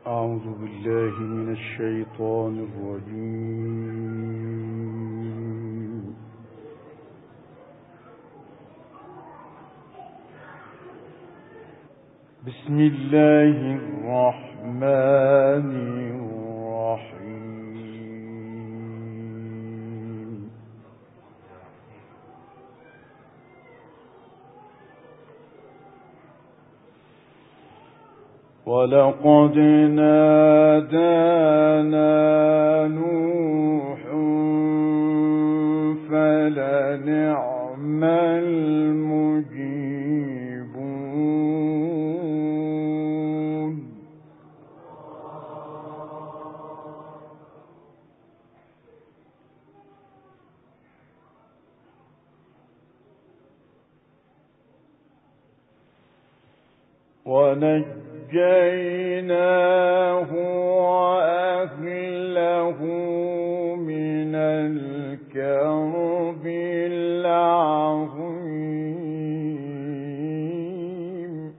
أعوذ بالله من الشيطان الرجيم. بسم الله الرحمن الرحيم. ولقد نادانا نوح فلنعم المجيبون. ونجيناه وأهله من الكرب العظيم.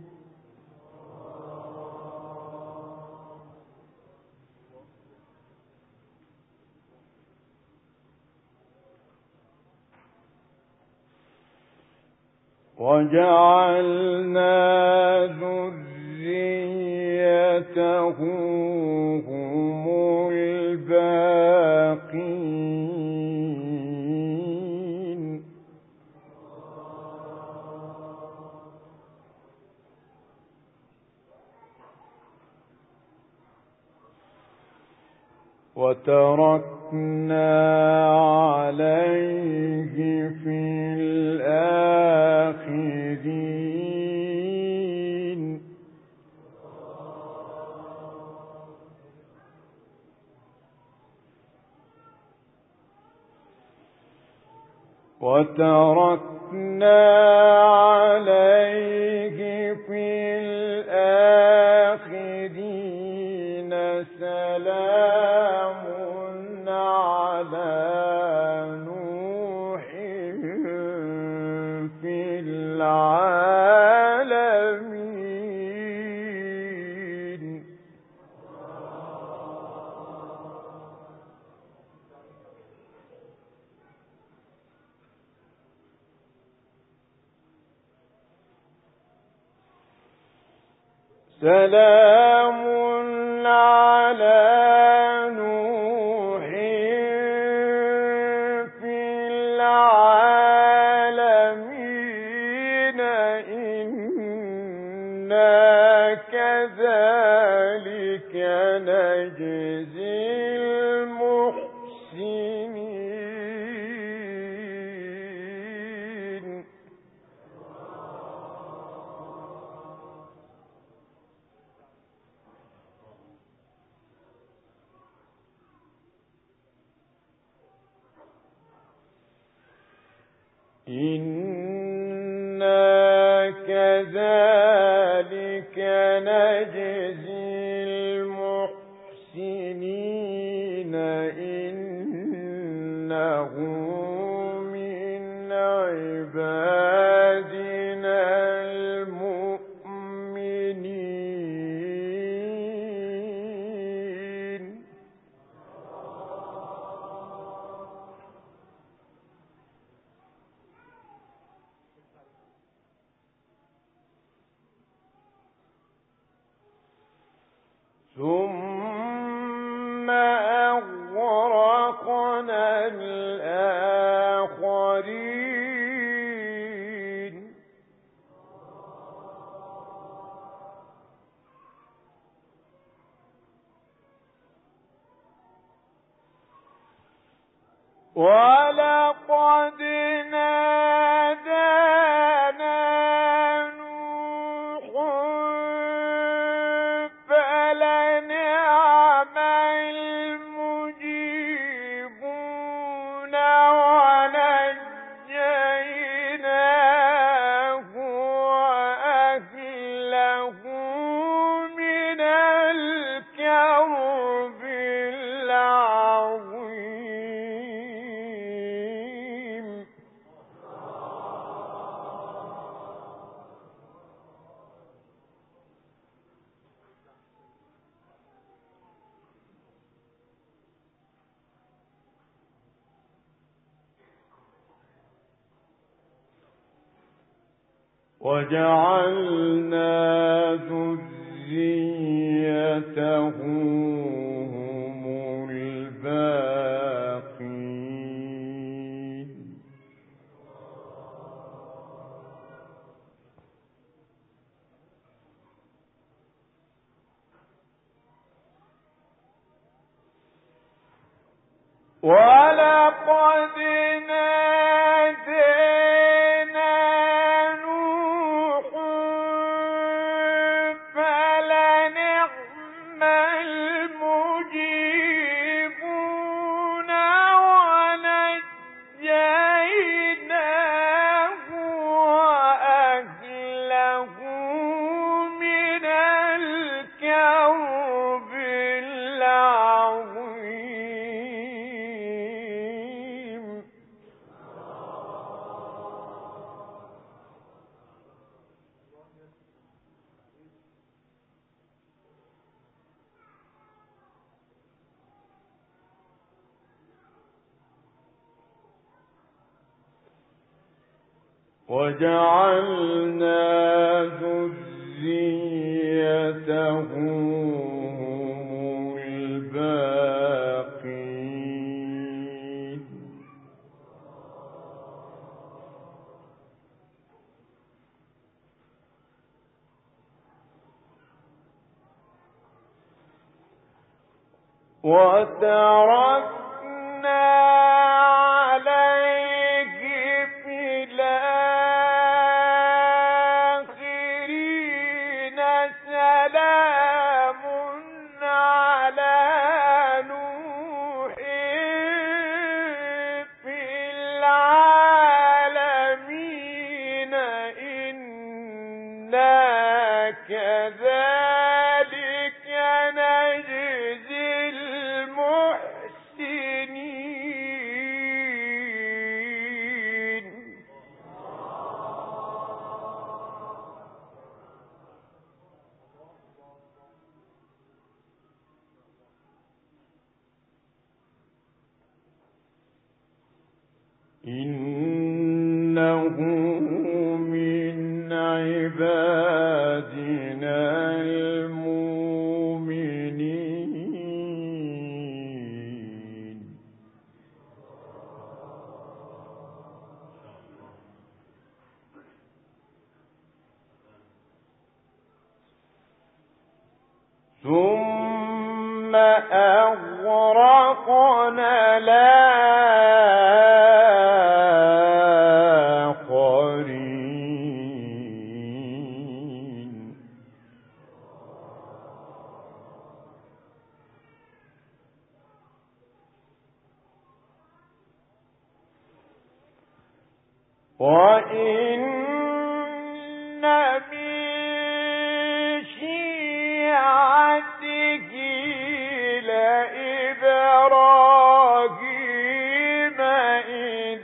وجعلنا ذريته هم الباقين. وتركنا عليه في الآخرين. وتركنا عليه في الآخرين سلام على نوح في العالمين. سلام على نوح في العالمين إنا كذلك نجزي المحسنين. إنا كذلك نجزي المحسنين إنه من عبادنا المؤمنين. ثم أغرقنا الآخرين. ولقد نادانا نوح فلنعم المجيبون. ونجيناه وأهله من الكرب العظيم. وجعلنا ذريته هم الباقين ولقد نادينا نوح فلنعم المجيبون ونجيناه وأهله من الكرب العظيم وجعلنا ذريته هم الباقين وتركنا عليه في الآخرين سلام على نوح في العالمين إنا كذلك نجزي المحسنين إنه من عبادنا المؤمنين ثم أغرقنا الآخرين وإن من شيعته لإبراهيم إذ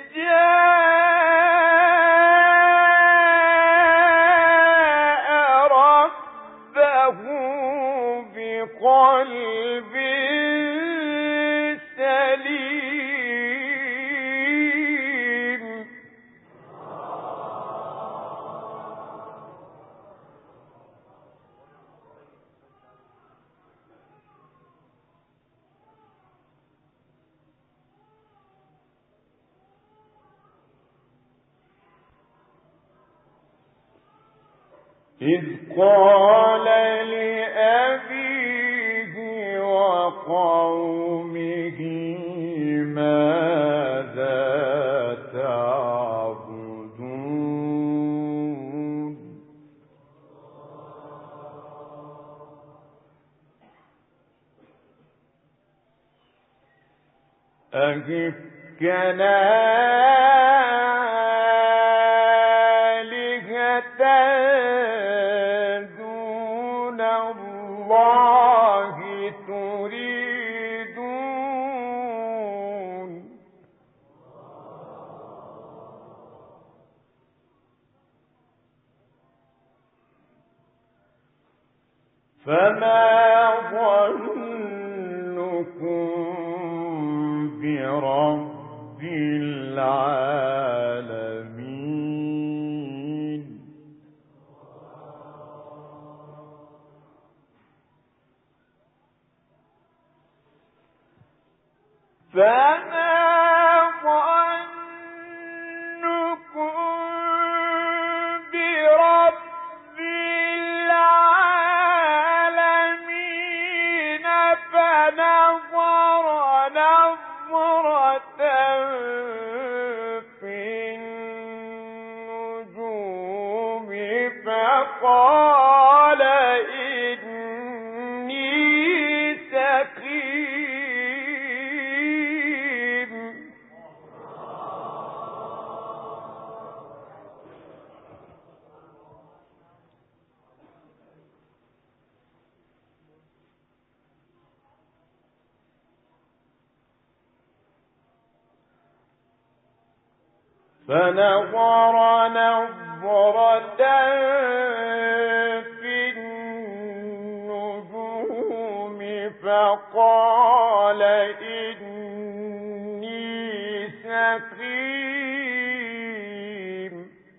جاء ربه بقلب سليم إذ قال لأبيه وقومه ماذا تعبدون أئفكا آلهة دون الله تريدون فما ظنكم برب العالمين فقال إني سقيم. فنظر نظرة في النجوم فقال إني سقيم.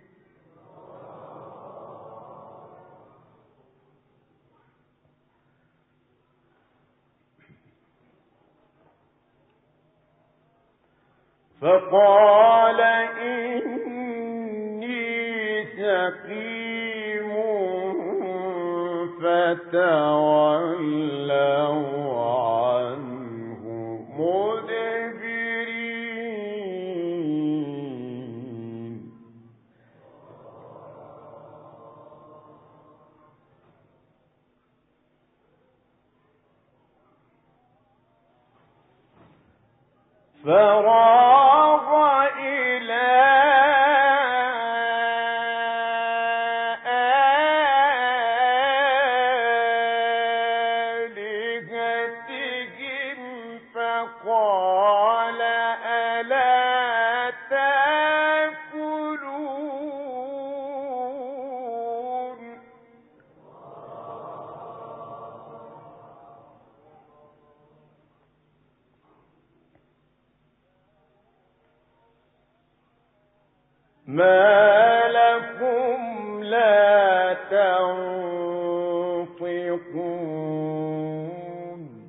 فقال إني سقيم فتولوا عنه مدبرين. فراغ إلى آلهتهم فقال ألا تأكلون. ما لكم لا تنطقون.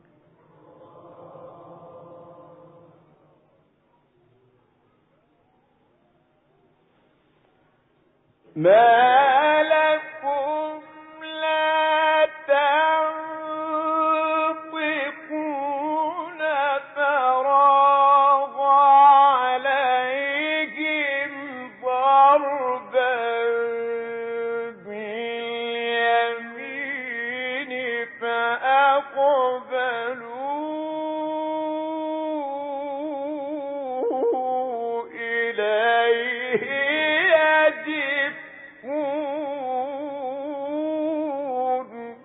ما لكم لا تنطقون. فراغ عليهم ضربا باليمين فأقبلوا إليه يزفون.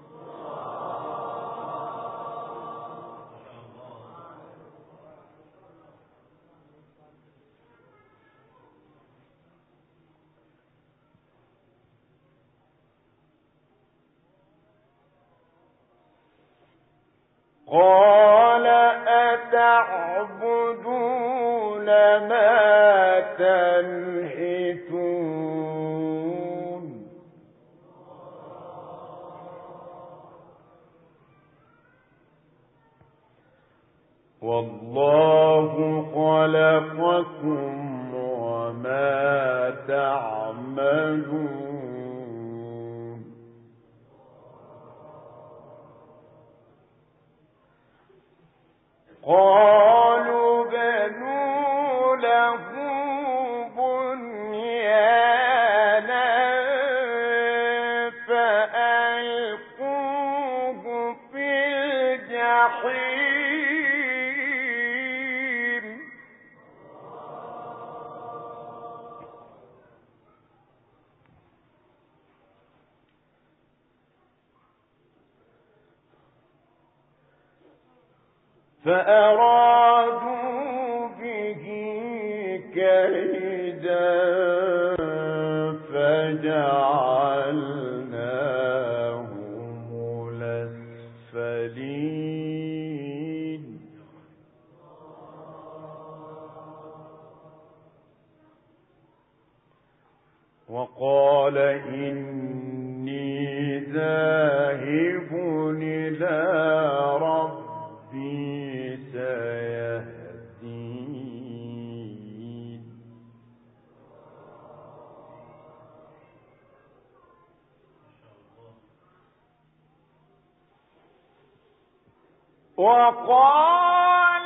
قال أتعبدون ما تنحتون. والله خلقكم وما تعملون. قالوا بنوا له بنيانا فألقوه في الجحيم. فأرادوا به كيدا فجعلناهم الأسفلين. وقال إني ذاهب إلى ربي سيهدين. وقال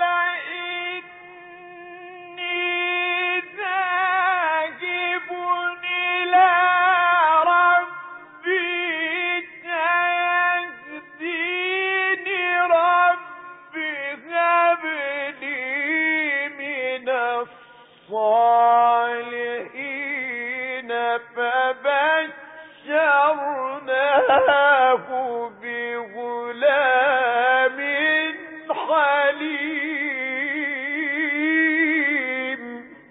إني ذاهب إلى ربي سيهديني ربي هب لي من الصالحين فبشرناه بغلام حليم.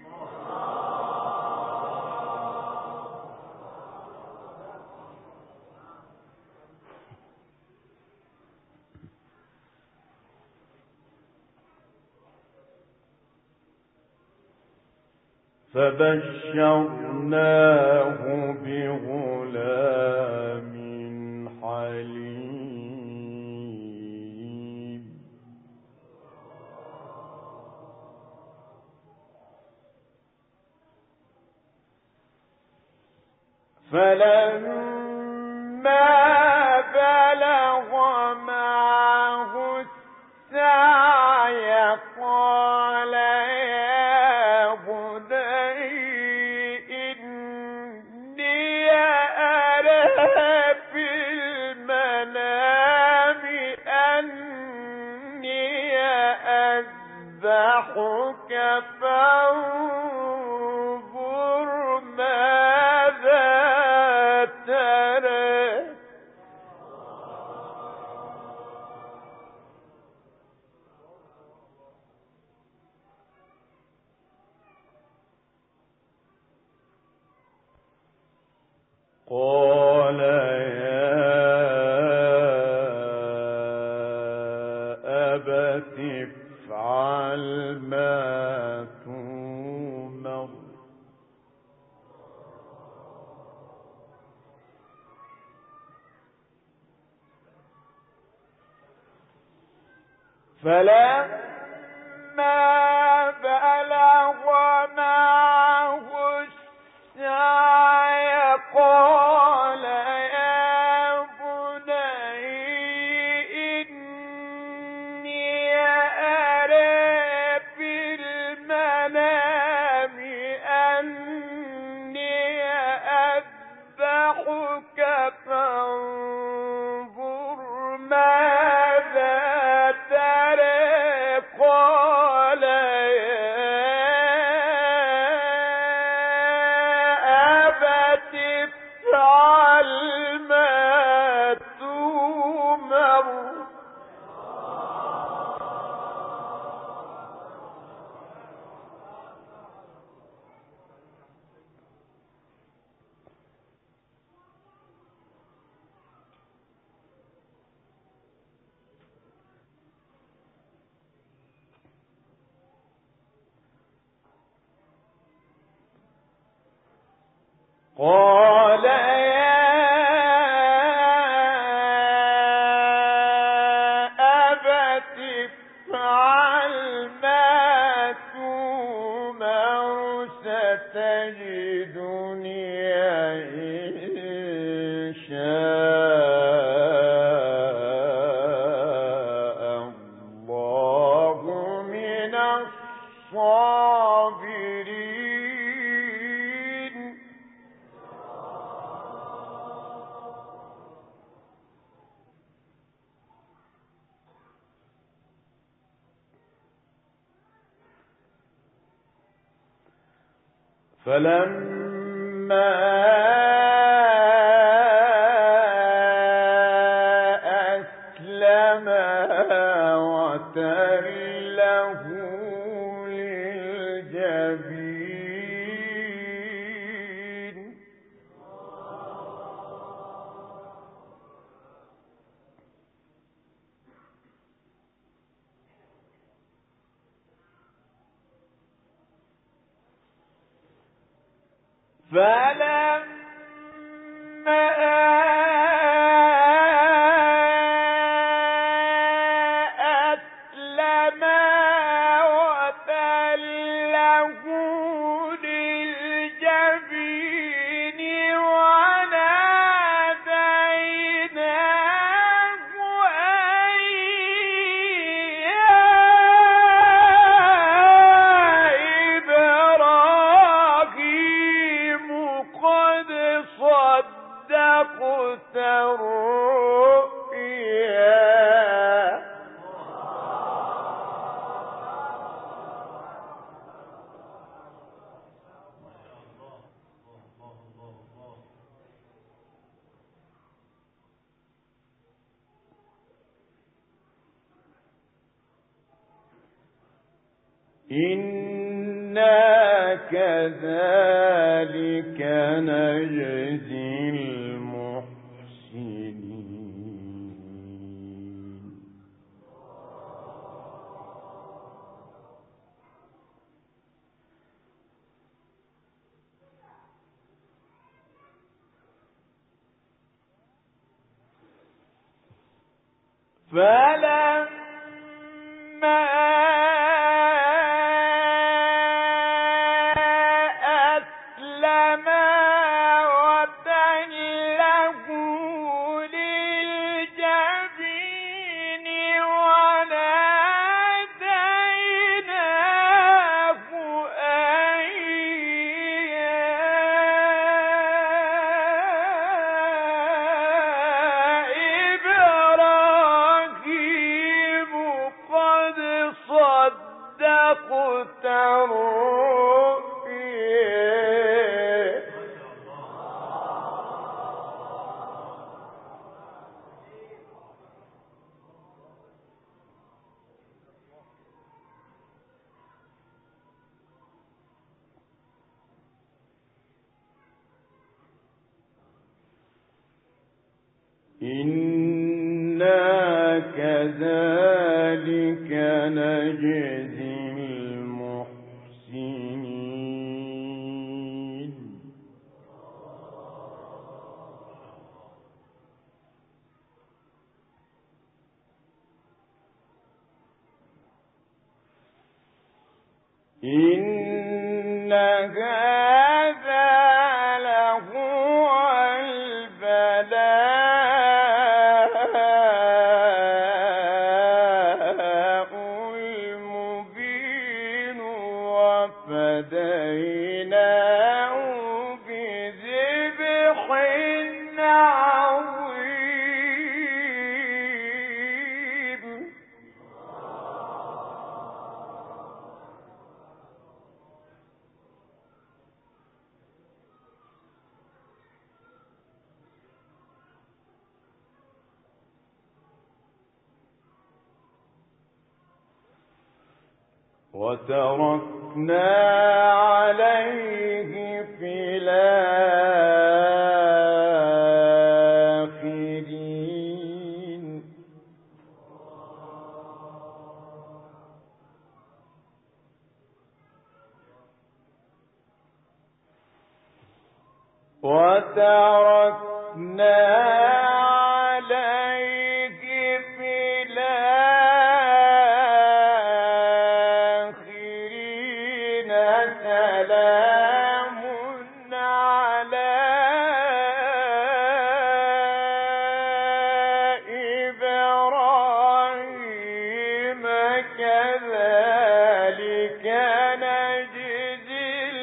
فبشرناه بغلام حليم. فلما بلغ معه السعي قال يا بني إني أرى في المنام أني أذبحك فانظر ماذا ترى. قال يا أبت افعل ما تؤمر. فلما بلغ معه السعي قال يا بني إني أرى في المنام أني أذبحك فانظر ماذا ترى. قال يا أبت افعل ما تؤمر. قال يا أبت افعل ما تؤمر ستجدني إن شاء الله من الصابرين. فلما أسلما وتله للجبين فلما أسلما وتله للجبين وناديناه أن إنا كذلك نجزي المحسنين. فلما إنا كذلك نجزي المحسنين. إن هذا لهو البلاء المبين وفديناه بذبح عظيم. وتركنا عليه في الآخرين. وتركنا عليه في الآخرين. سلام على إبراهيم كذلك نجزي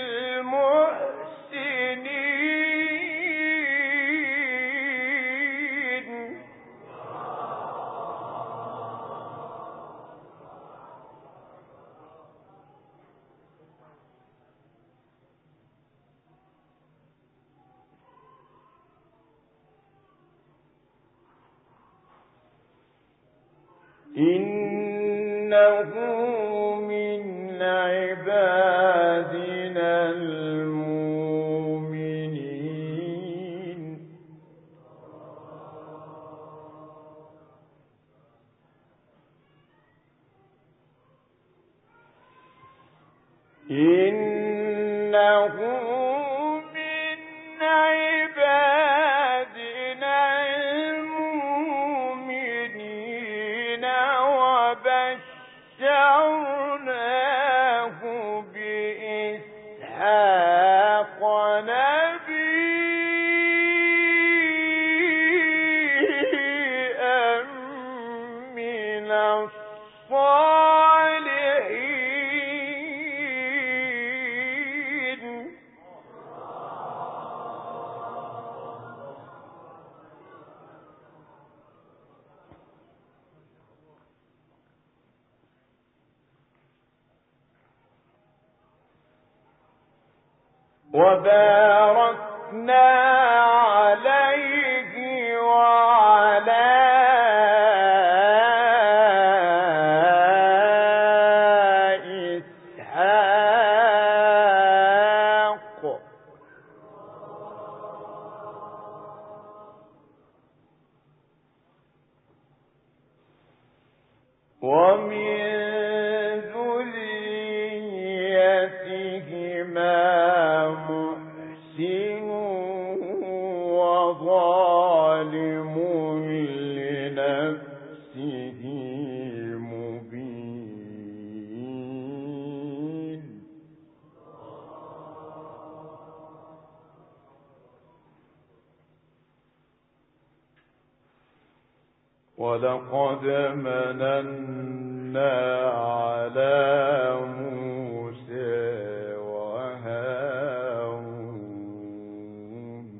المحسنين. إنه من عبادنا المؤمنين. إنه من عبادنا المؤمنين وبشرناه بإسحاق نبيا من الصالحين. وباركنا عليه وعلى ومن ذريتهما محسن وظالم لنفسه مبين. ولقد مننا على موسى وهارون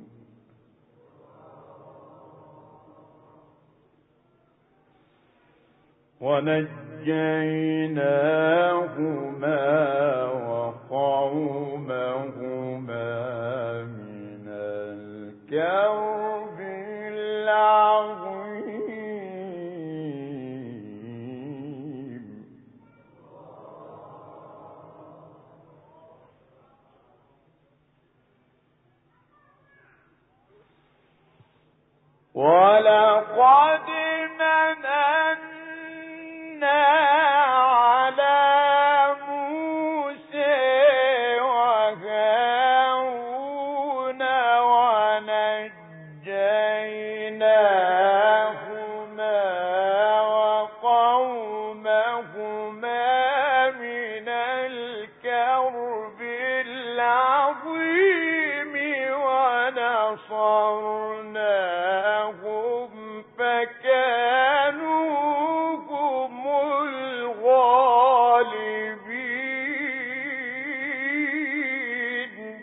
ونجيناهما وقومهما من الكرب العظيم. ولقد مننا على موسى وهارون ونجيناهما وقومهما من الكرب العظيم ونصرناهم فكانوا هم الغالبين.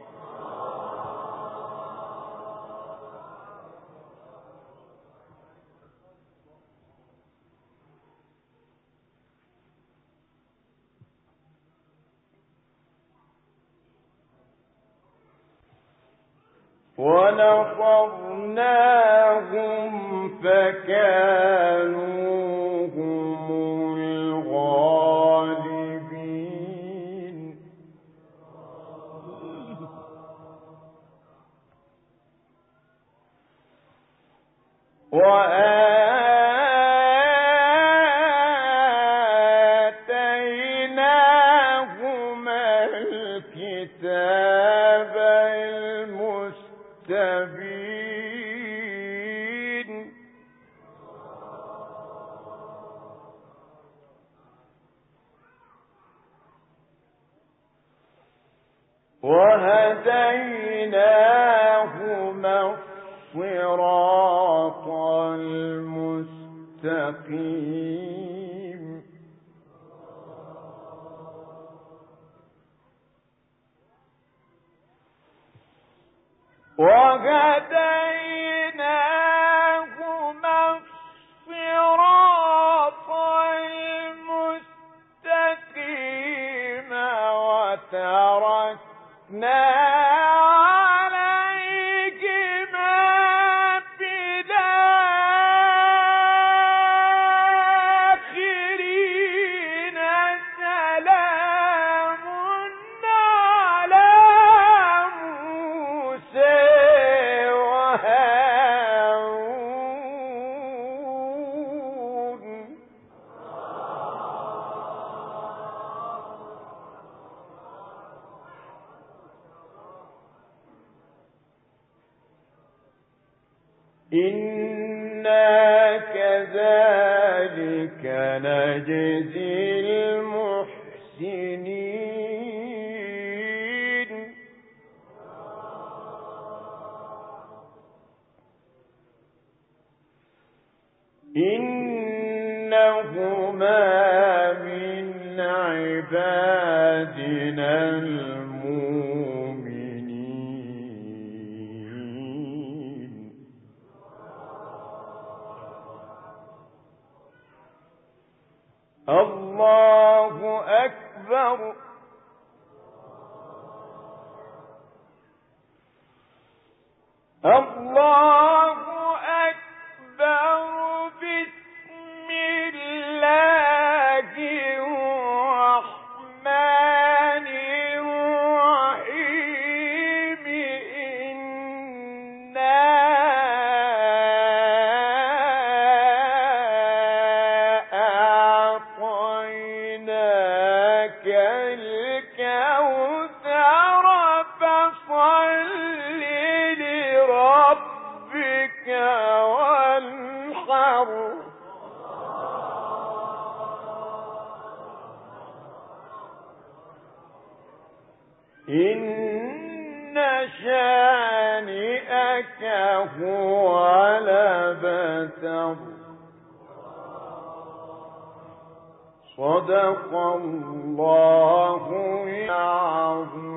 ونصرناهم فكانوا هم الغالبين. وآتيناهما الكتاب المستبين. وهديناهما الصراط المستقيم. وهديناهما الصراط المستقيم وتركنا عليهما في الآخرين. سلام على موسى وهارون. إنا كذلك نجزي المحسنين. إنهما من عبادنا المؤمنين. الله أكبر. الله أكبر. بسم الله الرحمن الرحيم. إنا إن شانئك هو الأبتر. صدق الله العظيم.